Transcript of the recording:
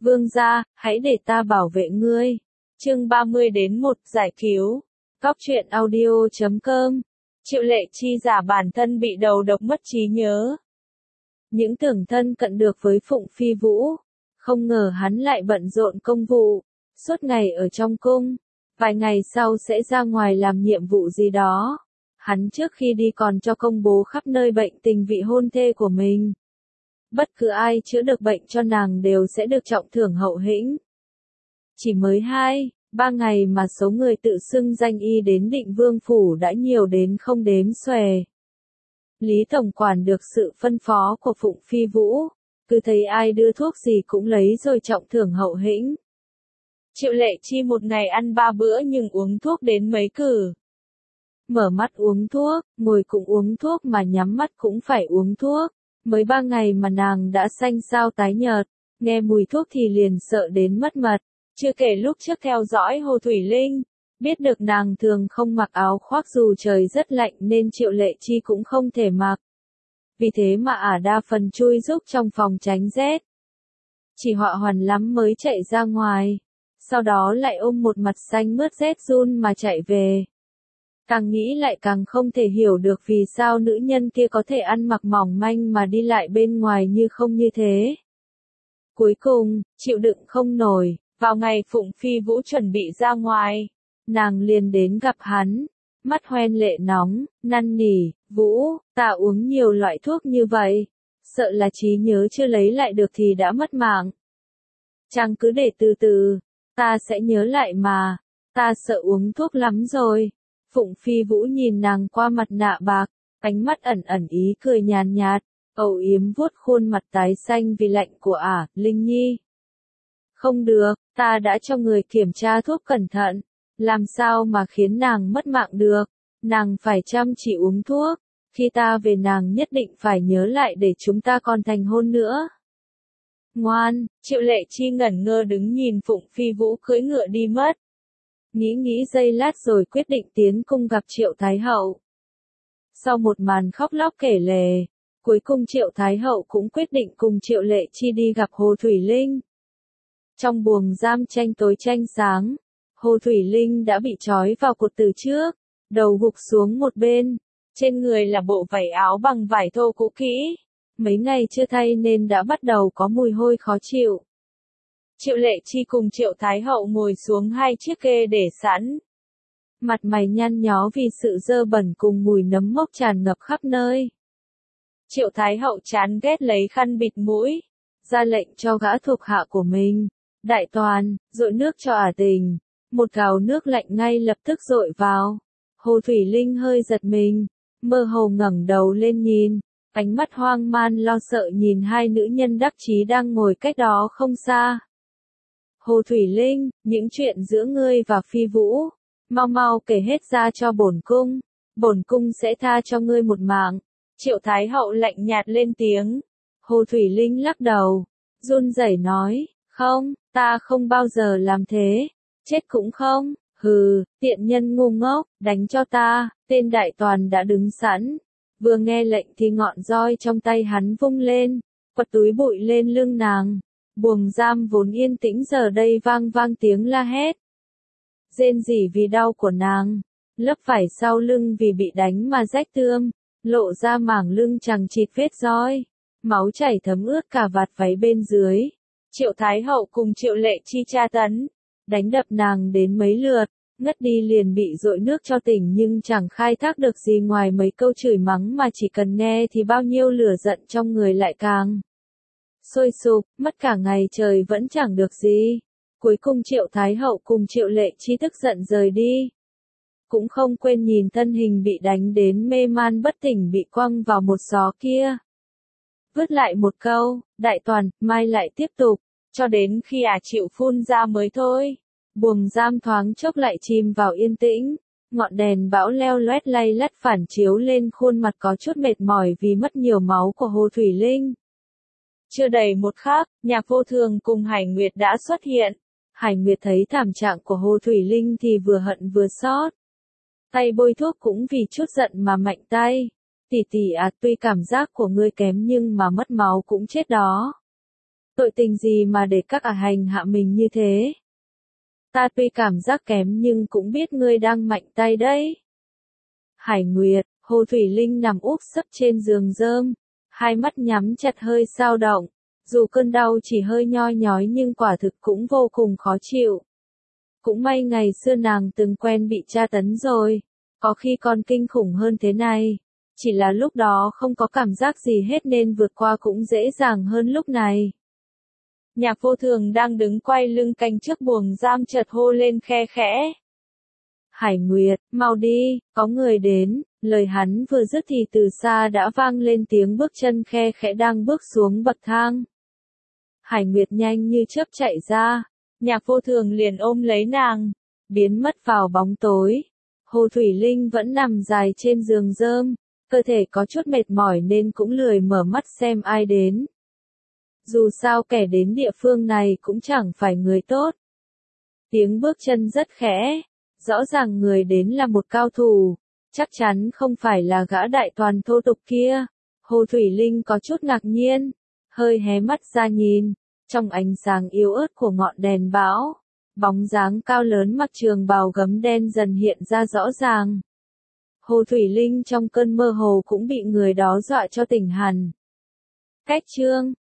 Vương gia, hãy để ta bảo vệ ngươi. Chương 30-1 giải cứu. Cóc truyện audio.com. Triệu Lệ Chi giả bản thân bị đầu độc mất trí nhớ. Những tưởng thân cận được với Phụng Phi Vũ, không ngờ hắn lại bận rộn công vụ, suốt ngày ở trong cung, vài ngày sau sẽ ra ngoài làm nhiệm vụ gì đó. Hắn trước khi đi còn cho công bố khắp nơi bệnh tình vị hôn thê của mình. Bất cứ ai chữa được bệnh cho nàng đều sẽ được trọng thưởng hậu hĩnh. Chỉ mới 2-3 ngày mà số người tự xưng danh y đến Định Vương Phủ đã nhiều đến không đếm xuể. Lý Tổng Quản được sự phân phó của Phụng Phi Vũ, cứ thấy ai đưa thuốc gì cũng lấy rồi trọng thưởng hậu hĩnh. Triệu Lệ Chi một ngày ăn 3 bữa nhưng uống thuốc đến mấy cử. Mở mắt uống thuốc, ngồi cũng uống thuốc mà nhắm mắt cũng phải uống thuốc. Mới 3 ngày mà nàng đã xanh xao tái nhợt, nghe mùi thuốc thì liền sợ đến mất mật. Chưa kể lúc trước theo dõi Hồ Thủy Linh, biết được nàng thường không mặc áo khoác dù trời rất lạnh nên Triệu Lệ Chi cũng không thể mặc. Vì thế mà ả đa phần chui giúp trong phòng tránh rét. Chỉ họa hoàn lắm mới chạy ra ngoài, sau đó lại ôm một mặt xanh mướt rét run mà chạy về. Càng nghĩ lại càng không thể hiểu được vì sao nữ nhân kia có thể ăn mặc mỏng manh mà đi lại bên ngoài như không như thế. Cuối cùng, chịu đựng không nổi, vào ngày Phụng Phi Vũ chuẩn bị ra ngoài, nàng liền đến gặp hắn, mắt hoen lệ nóng, năn nỉ, Vũ, ta uống nhiều loại thuốc như vậy, sợ là trí nhớ chưa lấy lại được thì đã mất mạng. Chàng cứ để từ từ, ta sẽ nhớ lại mà, ta sợ uống thuốc lắm rồi. Phụng Phi Vũ nhìn nàng qua mặt nạ bạc, ánh mắt ẩn ẩn ý cười nhàn nhạt, âu yếm vuốt khuôn mặt tái xanh vì lạnh của ả, Linh Nhi. Không được, ta đã cho người kiểm tra thuốc cẩn thận, làm sao mà khiến nàng mất mạng được, nàng phải chăm chỉ uống thuốc, khi ta về nàng nhất định phải nhớ lại để chúng ta còn thành hôn nữa. Ngoan, Triệu Lệ Chi ngẩn ngơ đứng nhìn Phụng Phi Vũ cưỡi ngựa đi mất. Nghĩ giây lát rồi quyết định tiến cung gặp Triệu Thái Hậu. Sau một màn khóc lóc kể lể, cuối cùng Triệu Thái Hậu cũng quyết định cùng Triệu Lệ Chi đi gặp Hồ Thủy Linh. Trong buồng giam tranh tối tranh sáng, Hồ Thủy Linh đã bị trói vào cột từ trước, đầu gục xuống một bên, trên người là bộ vảy áo bằng vải thô cũ kỹ, mấy ngày chưa thay nên đã bắt đầu có mùi hôi khó chịu. Triệu Lệ Chi cùng Triệu Thái Hậu ngồi xuống hai chiếc kê để sẵn. Mặt mày nhăn nhó vì sự dơ bẩn cùng mùi nấm mốc tràn ngập khắp nơi. Triệu Thái Hậu chán ghét lấy khăn bịt mũi, ra lệnh cho gã thuộc hạ của mình. Đại toàn, dội nước cho ả tình. Một gáo nước lạnh ngay lập tức dội vào. Hồ Thủy Linh hơi giật mình, mơ hồ ngẩng đầu lên nhìn, ánh mắt hoang man lo sợ nhìn hai nữ nhân đắc chí đang ngồi cách đó không xa. Hồ Thủy Linh, những chuyện giữa ngươi và Phi Vũ, mau mau kể hết ra cho bổn cung sẽ tha cho ngươi một mạng. Triệu Thái Hậu lạnh nhạt lên tiếng. Hồ Thủy Linh lắc đầu, run rẩy nói, không, ta không bao giờ làm thế, chết cũng không, hừ, tiện nhân ngu ngốc, đánh cho ta. Tên đại toàn đã đứng sẵn, vừa nghe lệnh thì ngọn roi trong tay hắn vung lên, quật túi bụi lên lưng nàng. Buồng giam vốn yên tĩnh giờ đây vang vang tiếng la hét. Rên rỉ vì đau của nàng, lớp vải sau lưng vì bị đánh mà rách tươm, lộ ra mảng lưng chằng chịt vết roi, máu chảy thấm ướt cả vạt váy bên dưới. Triệu Thái Hậu cùng Triệu Lệ Chi tra tấn, đánh đập nàng đến mấy lượt, ngất đi liền bị dội nước cho tỉnh nhưng chẳng khai thác được gì ngoài mấy câu chửi mắng mà chỉ cần nghe thì bao nhiêu lửa giận trong người lại càng sôi sục, mất cả ngày trời vẫn chẳng được gì. Cuối cùng Triệu Thái Hậu cùng Triệu Lệ Chi tức giận rời đi. Cũng không quên nhìn thân hình bị đánh đến mê man bất tỉnh bị quăng vào một gió kia. Vứt lại một câu, đại toàn, mai lại tiếp tục, cho đến khi chịu phun ra mới thôi. Buồng giam thoáng chốc lại chìm vào yên tĩnh, ngọn đèn bão leo loét lay lắt phản chiếu lên khuôn mặt có chút mệt mỏi vì mất nhiều máu của Hồ Thủy Linh. Chưa đầy một khắc, Nhạc Vô Thường cùng Hải Nguyệt đã xuất hiện. Hải Nguyệt thấy thảm trạng của Hồ Thủy Linh thì vừa hận vừa xót. Tay bôi thuốc cũng vì chút giận mà mạnh tay. Tỷ tỷ tuy cảm giác của ngươi kém nhưng mà mất máu cũng chết đó. Tội tình gì mà để các ả hành hạ mình như thế? Ta tuy cảm giác kém nhưng cũng biết ngươi đang mạnh tay đấy. Hải Nguyệt, Hồ Thủy Linh nằm úp sấp trên giường rơm, hai mắt nhắm chặt hơi dao động. Dù cơn đau chỉ hơi nhoi nhói nhưng quả thực cũng vô cùng khó chịu. Cũng may ngày xưa nàng từng quen bị tra tấn rồi, có khi còn kinh khủng hơn thế này. Chỉ là lúc đó không có cảm giác gì hết nên vượt qua cũng dễ dàng hơn lúc này. Nhạc Vô Thường đang đứng quay lưng canh trước buồng giam chợt hô lên khe khẽ. Hải Nguyệt, mau đi, có người đến. Lời hắn vừa dứt thì từ xa đã vang lên tiếng bước chân khe khẽ đang bước xuống bậc thang. Hải Nguyệt nhanh như chớp chạy ra, Nhạc Vô Thường liền ôm lấy nàng, biến mất vào bóng tối. Hồ Thủy Linh vẫn nằm dài trên giường rơm, cơ thể có chút mệt mỏi nên cũng lười mở mắt xem ai đến. Dù sao kẻ đến địa phương này cũng chẳng phải người tốt. Tiếng bước chân rất khẽ, rõ ràng người đến là một cao thủ, chắc chắn không phải là gã đại toàn thô tục kia. Hồ Thủy Linh có chút ngạc nhiên, hơi hé mắt ra nhìn, trong ánh sáng yếu ớt của ngọn đèn bão, bóng dáng cao lớn mặc trường bào gấm đen dần hiện ra rõ ràng. Hồ Thủy Linh trong cơn mơ hồ cũng bị người đó dọa cho tỉnh hẳn. Cách chương